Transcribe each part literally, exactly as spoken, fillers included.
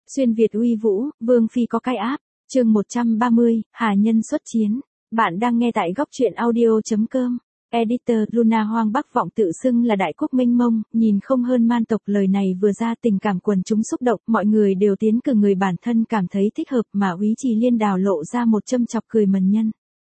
Xuyên Việt uy vũ, Vương Phi có cái áp, chương một trăm ba mươi, Hà Nhân xuất chiến. Bạn đang nghe tại góc truyện audio.com. Editor Luna Hoang Bắc Vọng tự xưng là đại quốc mênh mông, nhìn không hơn man tộc. Lời này vừa ra tình cảm quần chúng xúc động, mọi người đều tiến cử người bản thân cảm thấy thích hợp mà Úy Trì Liên đào lộ ra một châm chọc cười mần nhân.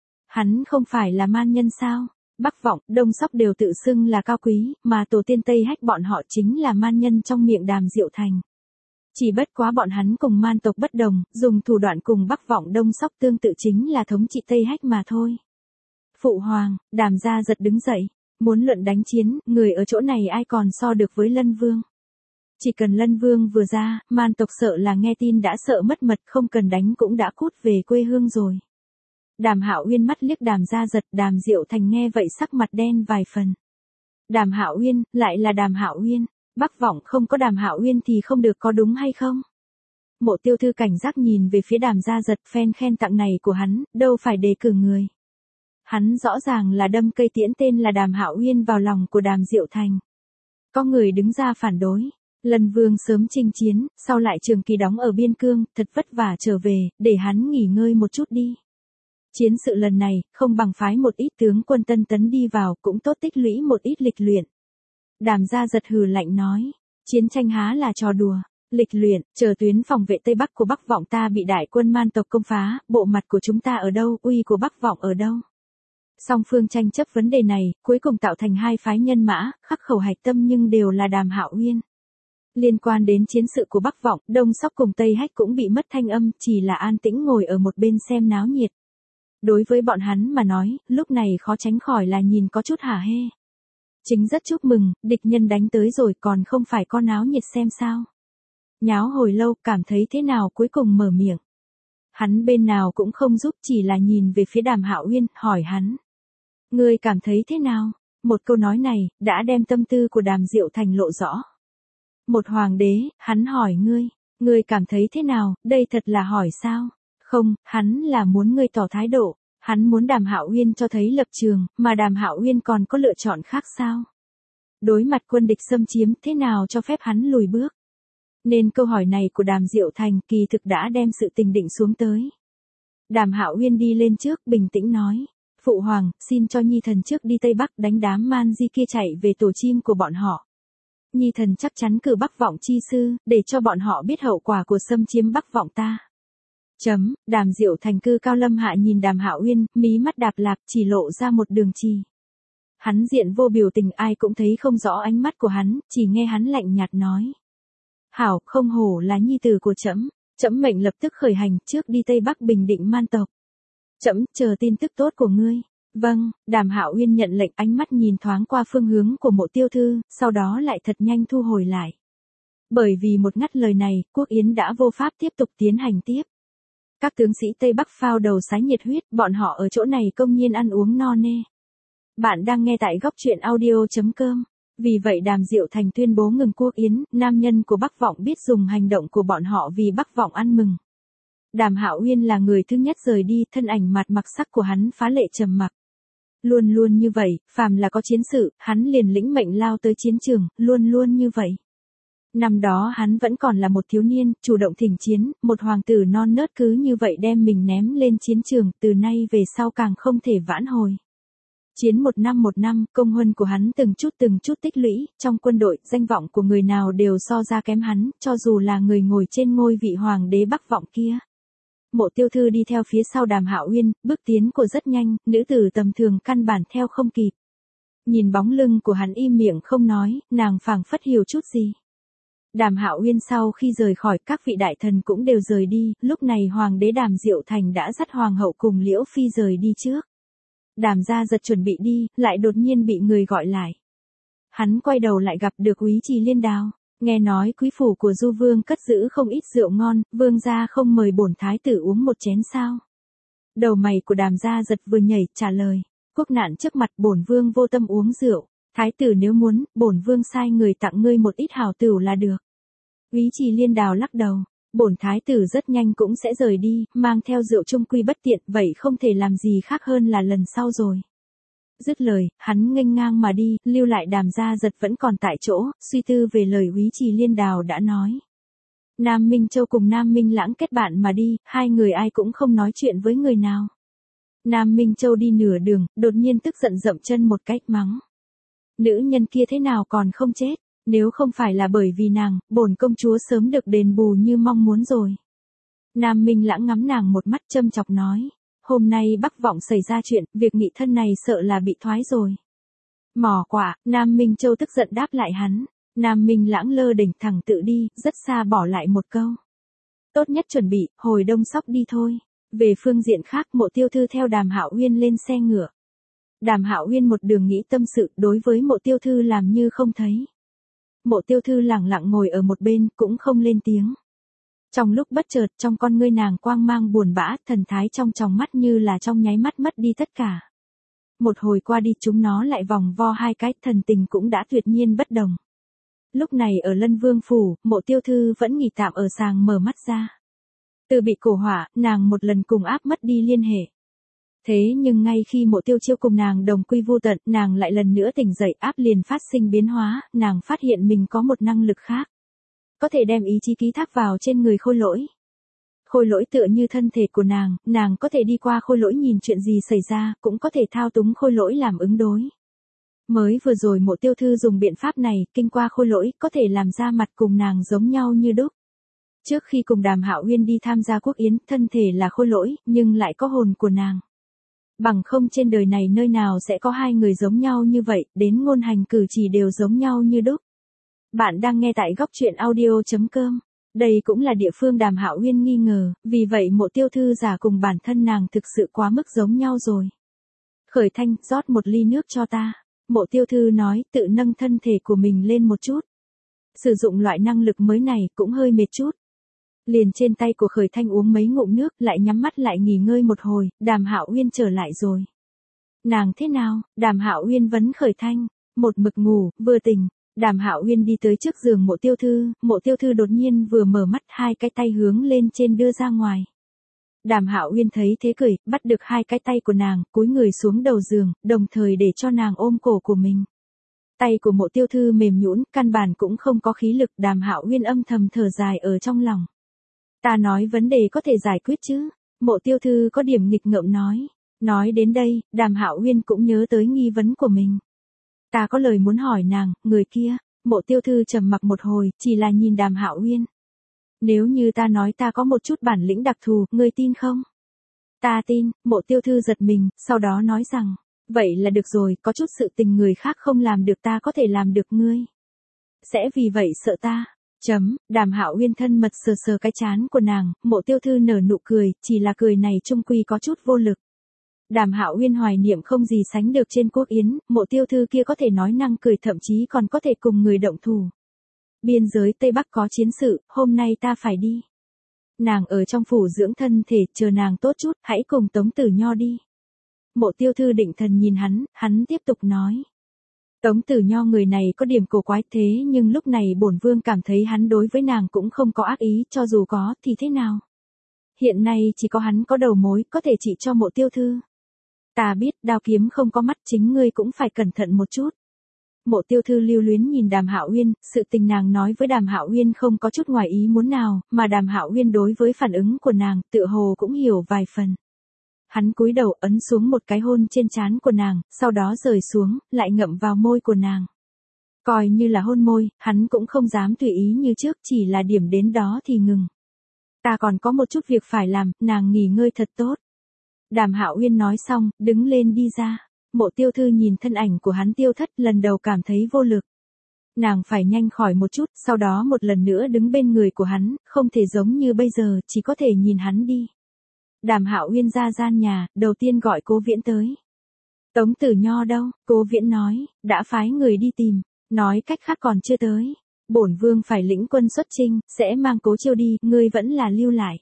Hắn không phải là man nhân sao? Bắc Vọng, Đông Sóc đều tự xưng là cao quý, mà tổ tiên Tây Hách bọn họ chính là man nhân trong miệng Đàm Diệu Thành. Chỉ bất quá bọn hắn cùng man tộc bất đồng, dùng thủ đoạn cùng Bắc Vọng Đông Sóc tương tự chính là thống trị Tây Hách mà thôi. Phụ hoàng, Đàm gia giật đứng dậy, muốn luận đánh chiến, người ở chỗ này ai còn so được với Lân Vương. Chỉ cần Lân Vương vừa ra, man tộc sợ là nghe tin đã sợ mất mật, không cần đánh cũng đã cút về quê hương rồi. Đàm Hạo Uyên mắt liếc Đàm gia giật, Đàm Diệu Thành nghe vậy sắc mặt đen vài phần. Đàm Hạo Uyên, lại là Đàm Hạo Uyên. Bắc Vọng không có Đàm Hạo Uyên thì không được có đúng hay không? Mộ Tiêu Thư cảnh giác nhìn về phía Đàm gia giật, phen khen tặng này của hắn, đâu phải đề cử người. Hắn rõ ràng là đâm cây tiễn tên là Đàm Hạo Uyên vào lòng của Đàm Diệu Thành. Có người đứng ra phản đối. Lân Vương sớm chinh chiến, sau lại trường kỳ đóng ở biên cương, thật vất vả trở về, để hắn nghỉ ngơi một chút đi. Chiến sự lần này, không bằng phái một ít tướng quân tân tấn đi vào, cũng tốt tích lũy một ít lịch luyện. Đàm gia giật hừ lạnh nói, chiến tranh há là trò đùa, lịch luyện, chờ tuyến phòng vệ Tây Bắc của Bắc Vọng ta bị đại quân man tộc công phá, bộ mặt của chúng ta ở đâu, uy của Bắc Vọng ở đâu. Song phương tranh chấp vấn đề này, cuối cùng tạo thành hai phái nhân mã, khắc khẩu hạch tâm nhưng đều là Đàm Hạo Uyên. Liên quan đến chiến sự của Bắc Vọng, Đông Sóc cùng Tây Hách cũng bị mất thanh âm, chỉ là an tĩnh ngồi ở một bên xem náo nhiệt. Đối với bọn hắn mà nói, lúc này khó tránh khỏi là nhìn có chút hả hê. Chính rất chúc mừng, địch nhân đánh tới rồi còn không phải con náo nhiệt xem sao. Nháo hồi lâu, cảm thấy thế nào cuối cùng mở miệng. Hắn bên nào cũng không giúp, chỉ là nhìn về phía Đàm Hạo Uyên, hỏi hắn. Ngươi cảm thấy thế nào? Một câu nói này, đã đem tâm tư của Đàm Diệu Thành lộ rõ. Một hoàng đế, hắn hỏi ngươi, ngươi cảm thấy thế nào, đây thật là hỏi sao? Không, hắn là muốn ngươi tỏ thái độ. Hắn muốn Đàm Hạo Uyên cho thấy lập trường, mà Đàm Hạo Uyên còn có lựa chọn khác sao? Đối mặt quân địch xâm chiếm, thế nào cho phép hắn lùi bước? Nên câu hỏi này của Đàm Diệu Thành kỳ thực đã đem sự tình định xuống tới. Đàm Hạo Uyên đi lên trước, bình tĩnh nói. Phụ hoàng, xin cho Nhi thần trước đi Tây Bắc đánh đám man di kia chạy về tổ chim của bọn họ. Nhi thần chắc chắn cử Bắc Vọng chi sư, để cho bọn họ biết hậu quả của xâm chiếm Bắc Vọng ta. Chấm, Đàm Diệu Thành cư cao lâm hạ nhìn Đàm Hạo Uyên, mí mắt đạp lạc chỉ lộ ra một đường trì. Hắn diện vô biểu tình, ai cũng thấy không rõ ánh mắt của hắn, chỉ nghe hắn lạnh nhạt nói. Hảo, không hổ là nhi tử của trẫm, trẫm mệnh lập tức khởi hành trước đi Tây Bắc bình định man tộc. Trẫm chờ tin tức tốt của ngươi. Vâng, Đàm Hạo Uyên nhận lệnh, ánh mắt nhìn thoáng qua phương hướng của Mộ Tiêu Thư, sau đó lại thật nhanh thu hồi lại. Bởi vì một ngắt lời này, Quốc Yến đã vô pháp tiếp tục tiến hành tiếp. Các tướng sĩ Tây Bắc phao đầu sái nhiệt huyết, bọn họ ở chỗ này công nhiên ăn uống no nê. Bạn đang nghe tại góc truyện audio.com. Vì vậy Đàm Diệu Thành tuyên bố ngừng Quốc Yến, nam nhân của Bắc Vọng biết dùng hành động của bọn họ vì Bắc Vọng ăn mừng. Đàm Hạo Uyên là người thứ nhất rời đi, thân ảnh mặt mặc sắc của hắn phá lệ trầm mặc. Luôn luôn như vậy, phàm là có chiến sự, hắn liền lĩnh mệnh lao tới chiến trường, luôn luôn như vậy. Năm đó hắn vẫn còn là một thiếu niên, chủ động thỉnh chiến, một hoàng tử non nớt cứ như vậy đem mình ném lên chiến trường, từ nay về sau càng không thể vãn hồi. Chiến một năm một năm, công huân của hắn từng chút từng chút tích lũy, trong quân đội, danh vọng của người nào đều so ra kém hắn, cho dù là người ngồi trên ngôi vị hoàng đế Bắc Vọng kia. Mộ Tiêu Thư đi theo phía sau Đàm Hạo Uyên, bước tiến của rất nhanh, nữ tử tầm thường căn bản theo không kịp. Nhìn bóng lưng của hắn im miệng không nói, nàng phảng phất hiểu chút gì. Đàm Hạo Uyên sau khi rời khỏi, các vị đại thần cũng đều rời đi, lúc này hoàng đế Đàm Diệu Thành đã dắt hoàng hậu cùng Liễu Phi rời đi trước. Đàm gia giật chuẩn bị đi, lại đột nhiên bị người gọi lại. Hắn quay đầu lại gặp được Úy Trì Liên đào, nghe nói quý phủ của Du Vương cất giữ không ít rượu ngon, vương gia không mời bổn thái tử uống một chén sao? Đầu mày của Đàm gia giật vừa nhảy, trả lời, quốc nạn trước mặt bổn vương vô tâm uống rượu. Thái tử nếu muốn, bổn vương sai người tặng ngươi một ít hảo tửu là được. Úy Trì Liên đào lắc đầu, bổn thái tử rất nhanh cũng sẽ rời đi, mang theo rượu chung quy bất tiện, vậy không thể làm gì khác hơn là lần sau rồi. Dứt lời, hắn nghênh ngang mà đi, lưu lại Đàm gia giật vẫn còn tại chỗ, suy tư về lời Úy Trì Liên đào đã nói. Nam Minh Châu cùng Nam Minh Lãng kết bạn mà đi, hai người ai cũng không nói chuyện với người nào. Nam Minh Châu đi nửa đường, đột nhiên tức giận dậm chân một cách mắng. Nữ nhân kia thế nào còn không chết, nếu không phải là bởi vì nàng, bổn công chúa sớm được đền bù như mong muốn rồi. Nam Minh Lãng ngắm nàng một mắt châm chọc nói, hôm nay Bắc Vọng xảy ra chuyện, việc nghị thân này sợ là bị thoái rồi. Mỏ quả, Nam Minh Châu tức giận đáp lại hắn. Nam Minh Lãng lơ đỉnh thẳng tự đi, rất xa bỏ lại một câu. Tốt nhất chuẩn bị, hồi Đông Sóc đi thôi. Về phương diện khác, Mộ Tiêu Thư theo Đàm Hạo Uyên lên xe ngựa. Đàm Hạo Uyên một đường nghĩ tâm sự, đối với Mộ Tiêu Thư làm như không thấy. Mộ Tiêu Thư lẳng lặng ngồi ở một bên, cũng không lên tiếng. Trong lúc bất chợt, trong con ngươi nàng quang mang buồn bã, thần thái trong tròng mắt như là trong nháy mắt mất đi tất cả. Một hồi qua đi chúng nó lại vòng vo hai cái, thần tình cũng đã tuyệt nhiên bất đồng. Lúc này ở Lân Vương Phủ, Mộ Tiêu Thư vẫn nghỉ tạm ở sàng mở mắt ra. Từ bị cổ hỏa, nàng một lần cùng áp mất đi liên hệ. Thế nhưng ngay khi Mộ Tiêu Chiêu cùng nàng đồng quy vu tận, nàng lại lần nữa tỉnh dậy, áp liền phát sinh biến hóa, nàng phát hiện mình có một năng lực khác. Có thể đem ý chí ký thác vào trên người Khôi Lỗi. Khôi Lỗi tựa như thân thể của nàng, nàng có thể đi qua Khôi Lỗi nhìn chuyện gì xảy ra, cũng có thể thao túng Khôi Lỗi làm ứng đối. Mới vừa rồi Mộ Tiêu Thư dùng biện pháp này, kinh qua Khôi Lỗi, có thể làm ra mặt cùng nàng giống nhau như đúc. Trước khi cùng Đàm Hạo Uyên đi tham gia quốc yến, thân thể là Khôi Lỗi, nhưng lại có hồn của nàng. Bằng không trên đời này nơi nào sẽ có hai người giống nhau như vậy, đến ngôn hành cử chỉ đều giống nhau như đúc. Bạn đang nghe tại góc truyện audio chấm com. Đây cũng là địa phương Đàm Hạo Uyên nghi ngờ, vì vậy Mộ Tiêu Thư giả cùng bản thân nàng thực sự quá mức giống nhau rồi. Khởi Thanh, rót một ly nước cho ta. Mộ Tiêu Thư nói, tự nâng thân thể của mình lên một chút. Sử dụng loại năng lực mới này cũng hơi mệt chút. Liền trên tay của Khởi Thanh uống mấy ngụm nước, lại nhắm mắt lại nghỉ ngơi một hồi, Đàm Hạo Uyên trở lại rồi. Nàng thế nào? Đàm Hạo Uyên vấn Khởi Thanh, một mực ngủ, vừa tỉnh. Đàm Hạo Uyên đi tới trước giường Mộ Tiêu Thư, Mộ Tiêu Thư đột nhiên vừa mở mắt, hai cái tay hướng lên trên đưa ra ngoài. Đàm Hạo Uyên thấy thế cười, bắt được hai cái tay của nàng, cúi người xuống đầu giường, đồng thời để cho nàng ôm cổ của mình. Tay của Mộ Tiêu Thư mềm nhũn, căn bản cũng không có khí lực, Đàm Hạo Uyên âm thầm thở dài ở trong lòng. Ta nói vấn đề có thể giải quyết chứ? Mộ Tiêu Thư có điểm nghịch ngợm nói. Nói đến đây, Đàm Hạo Uyên cũng nhớ tới nghi vấn của mình. Ta có lời muốn hỏi nàng, người kia. Mộ Tiêu Thư trầm mặc một hồi, chỉ là nhìn Đàm Hạo Uyên. Nếu như ta nói ta có một chút bản lĩnh đặc thù, ngươi tin không? Ta tin. Mộ Tiêu Thư giật mình, sau đó nói rằng, vậy là được rồi, có chút sự tình người khác không làm được ta có thể làm được ngươi. Sẽ vì vậy sợ ta. Chấm, Đàm Hạo Uyên thân mật sờ sờ cái trán của nàng, Mộ Tiêu Thư nở nụ cười, chỉ là cười này trung quy có chút vô lực. Đàm Hạo Uyên hoài niệm không gì sánh được trên quốc yến, Mộ Tiêu Thư kia có thể nói năng cười, thậm chí còn có thể cùng người động thủ. Biên giới Tây Bắc có chiến sự, hôm nay ta phải đi. Nàng ở trong phủ dưỡng thân thể, chờ nàng tốt chút, hãy cùng Tống Tử Nho đi. Mộ Tiêu Thư định thần nhìn hắn, hắn tiếp tục nói. Tống Tử Nho người này có điểm cổ quái, thế nhưng lúc này bổn vương cảm thấy hắn đối với nàng cũng không có ác ý, cho dù có thì thế nào. Hiện nay chỉ có hắn có đầu mối, có thể chỉ cho Mộ Tiêu Thư. Ta biết, đao kiếm không có mắt, chính ngươi cũng phải cẩn thận một chút. Mộ Tiêu Thư lưu luyến nhìn Đàm Hạo Uyên, sự tình nàng nói với Đàm Hạo Uyên không có chút ngoài ý muốn nào, mà Đàm Hạo Uyên đối với phản ứng của nàng, tựa hồ cũng hiểu vài phần. Hắn cúi đầu ấn xuống một cái hôn trên trán của nàng, sau đó rời xuống, lại ngậm vào môi của nàng. Coi như là hôn môi, hắn cũng không dám tùy ý như trước, chỉ là điểm đến đó thì ngừng. Ta còn có một chút việc phải làm, nàng nghỉ ngơi thật tốt. Đàm Hạo Uyên nói xong, đứng lên đi ra. Mộ Tiêu Thư nhìn thân ảnh của hắn tiêu thất, lần đầu cảm thấy vô lực. Nàng phải nhanh khỏi một chút, sau đó một lần nữa đứng bên người của hắn, không thể giống như bây giờ, chỉ có thể nhìn hắn đi. Đàm Hạo Uyên ra gian nhà, đầu tiên gọi Cố Viễn tới. Tống Tử Nho đâu? Cố Viễn nói, đã phái người đi tìm, nói cách khác còn chưa tới. Bổn vương phải lĩnh quân xuất chinh, sẽ mang Cố Chiêu đi, ngươi vẫn là lưu lại.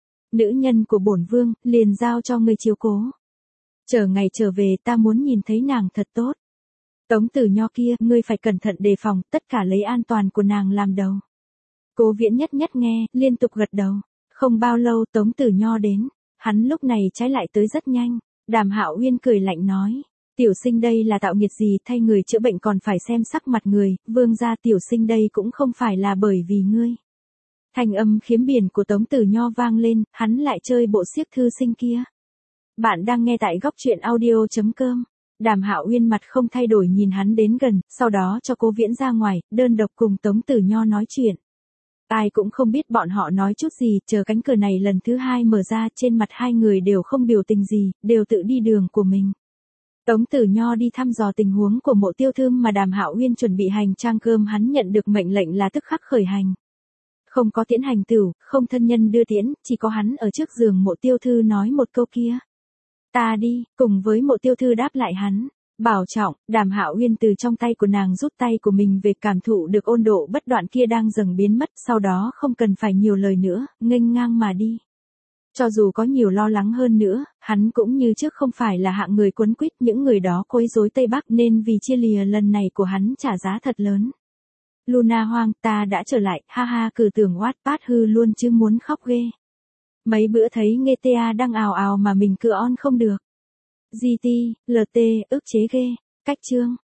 Nữ nhân của bổn vương, liền giao cho ngươi chiếu cố. Chờ ngày trở về ta muốn nhìn thấy nàng thật tốt. Tống Tử Nho kia, ngươi phải cẩn thận đề phòng, tất cả lấy an toàn của nàng làm đầu. Cố Viễn nhất nhất nghe, liên tục gật đầu. Không bao lâu Tống Tử Nho đến, hắn lúc này trái lại tới rất nhanh. Đàm Hạo Uyên cười lạnh nói, tiểu sinh đây là tạo nghiệt gì, thay người chữa bệnh còn phải xem sắc mặt người, vương gia tiểu sinh đây cũng không phải là bởi vì ngươi. Thanh âm khiếm biển của Tống Tử Nho vang lên, hắn lại chơi bộ siếc thư sinh kia. Bạn đang nghe tại góc truyện audio.com. Đàm Hạo Uyên mặt không thay đổi nhìn hắn đến gần, sau đó cho Cố Viễn ra ngoài, đơn độc cùng Tống Tử Nho nói chuyện. Ai cũng không biết bọn họ nói chút gì, chờ cánh cửa này lần thứ hai mở ra, trên mặt hai người đều không biểu tình gì, đều tự đi đường của mình. Tống Tử Nho đi thăm dò tình huống của Mộ Tiêu Thư mà Đàm Hạo Uyên chuẩn bị hành trang cơm, hắn nhận được mệnh lệnh là tức khắc khởi hành. Không có tiễn hành tửu, không thân nhân đưa tiễn, chỉ có hắn ở trước giường Mộ Tiêu Thư nói một câu kia. Ta đi, cùng với Mộ Tiêu Thư đáp lại hắn. Bảo trọng, Đàm Hạo Uyên từ trong tay của nàng rút tay của mình về, cảm thụ được ôn độ bất đoạn kia đang dần biến mất, sau đó không cần phải nhiều lời nữa, nghênh ngang mà đi. Cho dù có nhiều lo lắng hơn nữa, hắn cũng như trước không phải là hạng người quấn quýt những người đó quấy rối Tây Bắc, nên vì chia lìa lần này của hắn trả giá thật lớn. Luna Hoang, ta đã trở lại, ha ha, cử tưởng Wattpad hư luôn chứ muốn khóc ghê. Mấy bữa thấy nghe ta đang ào ào mà mình cứ on không được. giê tê, lờ tê, ức chế ghê. Cách chương.